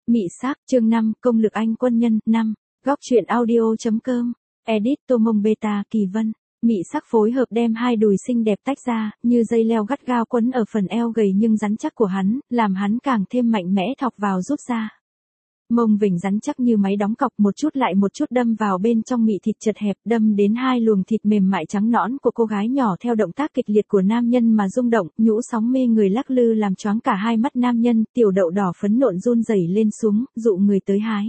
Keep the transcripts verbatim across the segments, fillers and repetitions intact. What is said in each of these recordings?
Mị sắc, chương năm, công lực anh quân nhân, năm. Góc truyện audio.com. Edit Tô Mông Beta Kỳ Vân. Mị sắc phối hợp đem hai đùi xinh đẹp tách ra, như dây leo gắt gao quấn ở phần eo gầy nhưng rắn chắc của hắn, làm hắn càng thêm mạnh mẽ thọc vào rút ra. Mông vỉnh rắn chắc như máy đóng cọc, một chút lại một chút đâm vào bên trong mị thịt chật hẹp, đâm đến hai luồng thịt mềm mại trắng nõn của cô gái nhỏ theo động tác kịch liệt của nam nhân mà rung động, nhũ sóng mê người lắc lư làm choáng cả hai mắt nam nhân, tiểu đậu đỏ phấn nộn run rẩy lên xuống, dụ người tới hái.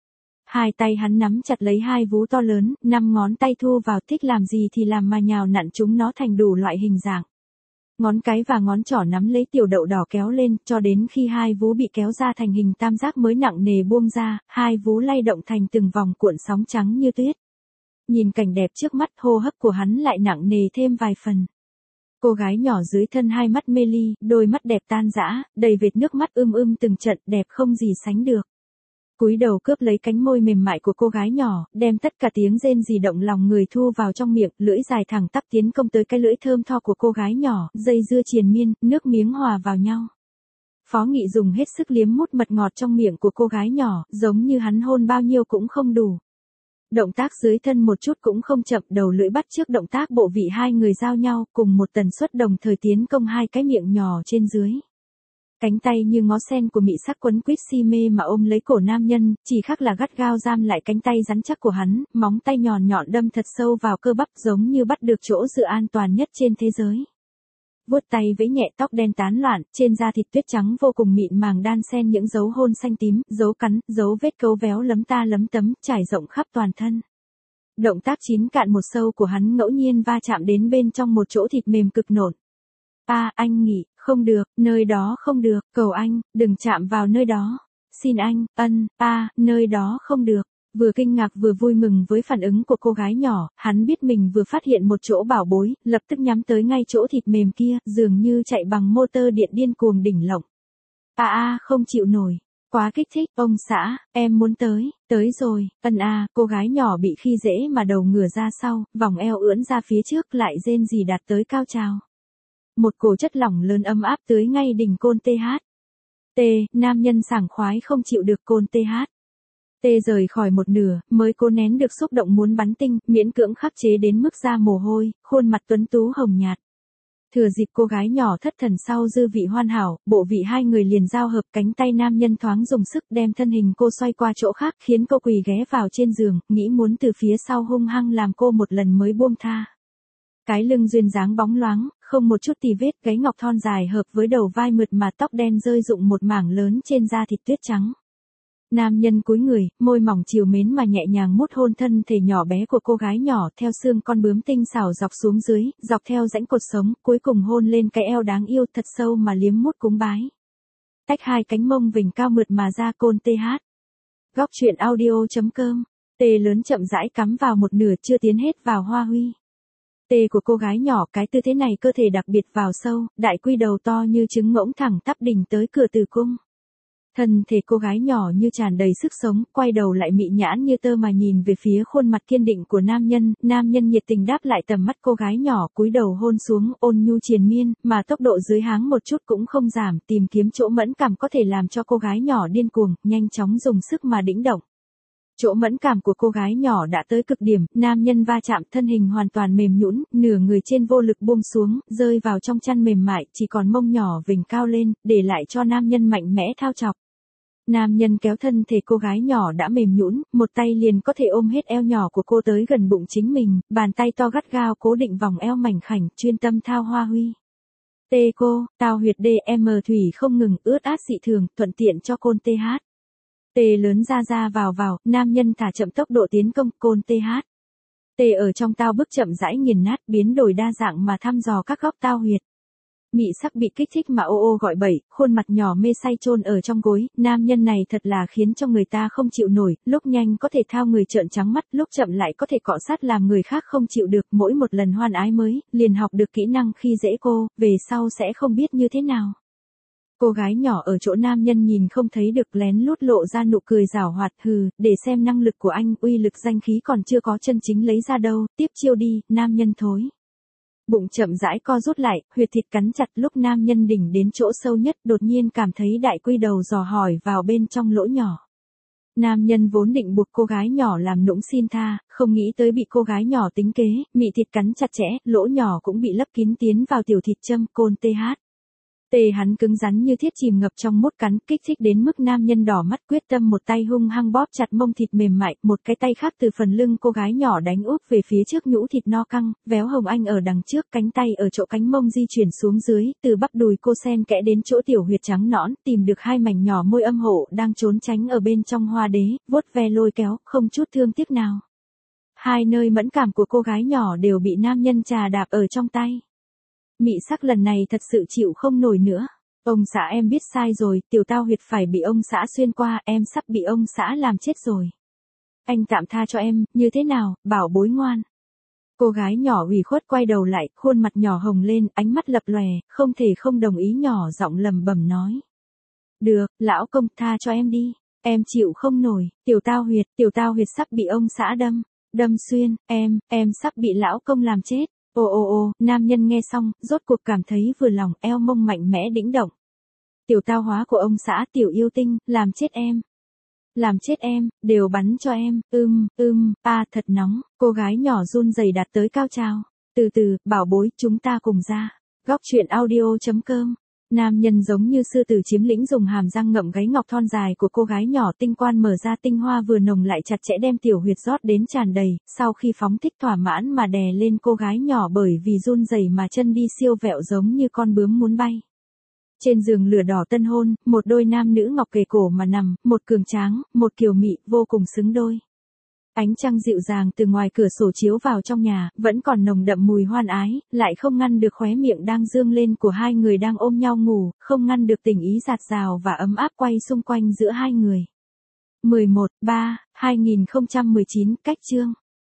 Hai tay hắn nắm chặt lấy hai vú to lớn, năm ngón tay thu vào, thích làm gì thì làm mà nhào nặn chúng nó thành đủ loại hình dạng. Ngón cái và ngón trỏ nắm lấy tiểu đậu đỏ kéo lên, cho đến khi hai vú bị kéo ra thành hình tam giác mới nặng nề buông ra, hai vú lay động thành từng vòng cuộn sóng trắng như tuyết. Nhìn cảnh đẹp trước mắt, hô hấp của hắn lại nặng nề thêm vài phần. Cô gái nhỏ dưới thân hai mắt mê ly, đôi mắt đẹp tan rã, đầy vệt nước mắt ưm ưm từng trận, đẹp không gì sánh được. Cúi đầu cướp lấy cánh môi mềm mại của cô gái nhỏ, đem tất cả tiếng rên rỉ động lòng người thu vào trong miệng, lưỡi dài thẳng tắp tiến công tới cái lưỡi thơm tho của cô gái nhỏ, dây dưa triền miên, nước miếng hòa vào nhau. Phó Nghị dùng hết sức liếm mút mật ngọt trong miệng của cô gái nhỏ, giống như hắn hôn bao nhiêu cũng không đủ. Động tác dưới thân một chút cũng không chậm, đầu lưỡi bắt trước động tác bộ vị hai người giao nhau, cùng một tần suất đồng thời tiến công hai cái miệng nhỏ trên dưới. Cánh tay như ngó sen của mị sắc quấn quýt si mê mà ôm lấy cổ nam nhân, chỉ khác là gắt gao giam lại cánh tay rắn chắc của hắn, móng tay nhọn nhọn đâm thật sâu vào cơ bắp giống như bắt được chỗ dựa an toàn nhất trên thế giới. Vuốt tay vẫy nhẹ tóc đen tán loạn, trên da thịt tuyết trắng vô cùng mịn màng đan xen những dấu hôn xanh tím, dấu cắn, dấu vết cấu véo lấm ta lấm tấm, trải rộng khắp toàn thân. Động tác chín cạn một sâu của hắn ngẫu nhiên va chạm đến bên trong một chỗ thịt mềm cực nộn. A, anh nghỉ, không được, nơi đó không được, cầu anh, đừng chạm vào nơi đó. Xin anh, ân, a, nơi đó không được. Vừa kinh ngạc vừa vui mừng với phản ứng của cô gái nhỏ, hắn biết mình vừa phát hiện một chỗ bảo bối, lập tức nhắm tới ngay chỗ thịt mềm kia, dường như chạy bằng motor điện điên cuồng đỉnh lộng. A a, không chịu nổi. Quá kích thích, ông xã, em muốn tới, tới rồi, ân a, cô gái nhỏ bị khi dễ mà đầu ngửa ra sau, vòng eo ưỡn ra phía trước lại rên rỉ đạt tới cao trào. Một cổ chất lỏng lớn ấm áp tưới ngay đỉnh côn tê hát. T, nam nhân sảng khoái không chịu được côn tê hát. T rời khỏi một nửa, mới cố nén được xúc động muốn bắn tinh, miễn cưỡng khắc chế đến mức ra mồ hôi, khuôn mặt tuấn tú hồng nhạt. Thừa dịp cô gái nhỏ thất thần sau dư vị hoàn hảo, bộ vị hai người liền giao hợp, cánh tay nam nhân thoáng dùng sức đem thân hình cô xoay qua chỗ khác, khiến cô quỳ ghé vào trên giường, nghĩ muốn từ phía sau hung hăng làm cô một lần mới buông tha. Cái lưng duyên dáng bóng loáng, không một chút tì vết, gáy ngọc thon dài hợp với đầu vai mượt mà tóc đen rơi rụng một mảng lớn trên da thịt tuyết trắng. Nam nhân cúi người, môi mỏng chiều mến mà nhẹ nhàng mút hôn thân thể nhỏ bé của cô gái nhỏ theo xương con bướm tinh xảo dọc xuống dưới, dọc theo rãnh cột sống, cuối cùng hôn lên cái eo đáng yêu thật sâu mà liếm mút cúng bái. Tách hai cánh mông vểnh cao mượt mà ra côn tê hát. Góc truyện audio.com. Tê lớn chậm rãi cắm vào một nửa chưa tiến hết vào hoa huy. Tê của cô gái nhỏ, cái tư thế này cơ thể đặc biệt vào sâu, đại quy đầu to như trứng ngỗng thẳng tắp đỉnh tới cửa tử cung. Thân thể cô gái nhỏ như tràn đầy sức sống, quay đầu lại mị nhãn như tơ mà nhìn về phía khuôn mặt kiên định của nam nhân, nam nhân nhiệt tình đáp lại tầm mắt cô gái nhỏ, cúi đầu hôn xuống, ôn nhu triền miên, mà tốc độ dưới háng một chút cũng không giảm, tìm kiếm chỗ mẫn cảm có thể làm cho cô gái nhỏ điên cuồng, nhanh chóng dùng sức mà đĩnh động. Chỗ mẫn cảm của cô gái nhỏ đã tới cực điểm, nam nhân va chạm, thân hình hoàn toàn mềm nhũn, nửa người trên vô lực buông xuống, rơi vào trong chăn mềm mại, chỉ còn mông nhỏ vểnh cao lên, để lại cho nam nhân mạnh mẽ thao chọc. Nam nhân kéo thân thể cô gái nhỏ đã mềm nhũn, một tay liền có thể ôm hết eo nhỏ của cô tới gần bụng chính mình, bàn tay to gắt gao cố định vòng eo mảnh khảnh, chuyên tâm thao hoa huy. Tê cô, tao huyệt đê em thủy không ngừng, ướt át dị thường, thuận tiện cho côn tê hát. Tê lớn ra ra vào vào, nam nhân thả chậm tốc độ tiến công, côn tê hát. Tê ở trong tao bức chậm rãi nghiền nát, biến đổi đa dạng mà thăm dò các góc tao huyệt. Mị sắc bị kích thích mà ô ô gọi bậy, khuôn mặt nhỏ mê say chôn ở trong gối, nam nhân này thật là khiến cho người ta không chịu nổi, lúc nhanh có thể thao người trợn trắng mắt, lúc chậm lại có thể cọ sát làm người khác không chịu được, mỗi một lần hoan ái mới, liền học được kỹ năng khi dễ cô, về sau sẽ không biết như thế nào. Cô gái nhỏ ở chỗ nam nhân nhìn không thấy được lén lút lộ ra nụ cười giảo hoạt, hừ, để xem năng lực của anh, uy lực danh khí còn chưa có chân chính lấy ra đâu, tiếp chiêu đi, nam nhân thối. Bụng chậm rãi co rút lại, huyệt thịt cắn chặt, lúc nam nhân đỉnh đến chỗ sâu nhất, đột nhiên cảm thấy đại quy đầu dò hỏi vào bên trong lỗ nhỏ. Nam nhân vốn định buộc cô gái nhỏ làm nũng xin tha, không nghĩ tới bị cô gái nhỏ tính kế, mị thịt cắn chặt chẽ, lỗ nhỏ cũng bị lấp kín tiến vào tiểu thịt châm côn tê hát. Tê hắn cứng rắn như thiết chìm ngập trong mốt cắn, kích thích đến mức nam nhân đỏ mắt, quyết tâm một tay hung hăng bóp chặt mông thịt mềm mại, một cái tay khác từ phần lưng cô gái nhỏ đánh úp về phía trước nhũ thịt no căng, véo hồng anh ở đằng trước, cánh tay ở chỗ cánh mông di chuyển xuống dưới, từ bắp đùi cô sen kẽ đến chỗ tiểu huyệt trắng nõn, tìm được hai mảnh nhỏ môi âm hộ đang trốn tránh ở bên trong hoa đế, vuốt ve lôi kéo, không chút thương tiếc nào. Hai nơi mẫn cảm của cô gái nhỏ đều bị nam nhân trà đạp ở trong tay. Mị sắc lần này thật sự chịu không nổi nữa. Ông xã em biết sai rồi, tiểu tao huyệt phải bị ông xã xuyên qua, em sắp bị ông xã làm chết rồi. Anh tạm tha cho em, như thế nào, bảo bối ngoan. Cô gái nhỏ ủy khuất quay đầu lại, khuôn mặt nhỏ hồng lên, ánh mắt lập lòe, không thể không đồng ý nhỏ giọng lầm bầm nói. Được, lão công, tha cho em đi, em chịu không nổi, tiểu tao huyệt, tiểu tao huyệt sắp bị ông xã đâm, đâm xuyên, em, em sắp bị lão công làm chết. Ô ô ô, nam nhân nghe xong, rốt cuộc cảm thấy vừa lòng, eo mông mạnh mẽ đĩnh động. Tiểu tao hóa của ông xã, tiểu yêu tinh, làm chết em. Làm chết em, đều bắn cho em, ưm, ưm, a thật nóng, cô gái nhỏ run rẩy đạt tới cao trào. Từ từ, bảo bối, chúng ta cùng ra. Góc truyện audio chấm com. Nam nhân giống như sư tử chiếm lĩnh dùng hàm răng ngậm gáy ngọc thon dài của cô gái nhỏ, tinh quan mở ra, tinh hoa vừa nồng lại chặt chẽ đem tiểu huyệt rót đến tràn đầy, sau khi phóng thích thỏa mãn mà đè lên cô gái nhỏ, bởi vì run rẩy mà chân đi siêu vẹo giống như con bướm muốn bay. Trên giường lửa đỏ tân hôn, một đôi nam nữ ngọc kề cổ mà nằm, một cường tráng, một kiều mị, vô cùng xứng đôi. Ánh trăng dịu dàng từ ngoài cửa sổ chiếu vào trong nhà, vẫn còn nồng đậm mùi hoan ái, lại không ngăn được khóe miệng đang dương lên của hai người đang ôm nhau ngủ, không ngăn được tình ý dạt dào và ấm áp quay xung quanh giữa hai người. mười một, ba, hai nghìn không trăm mười chín, cách chương.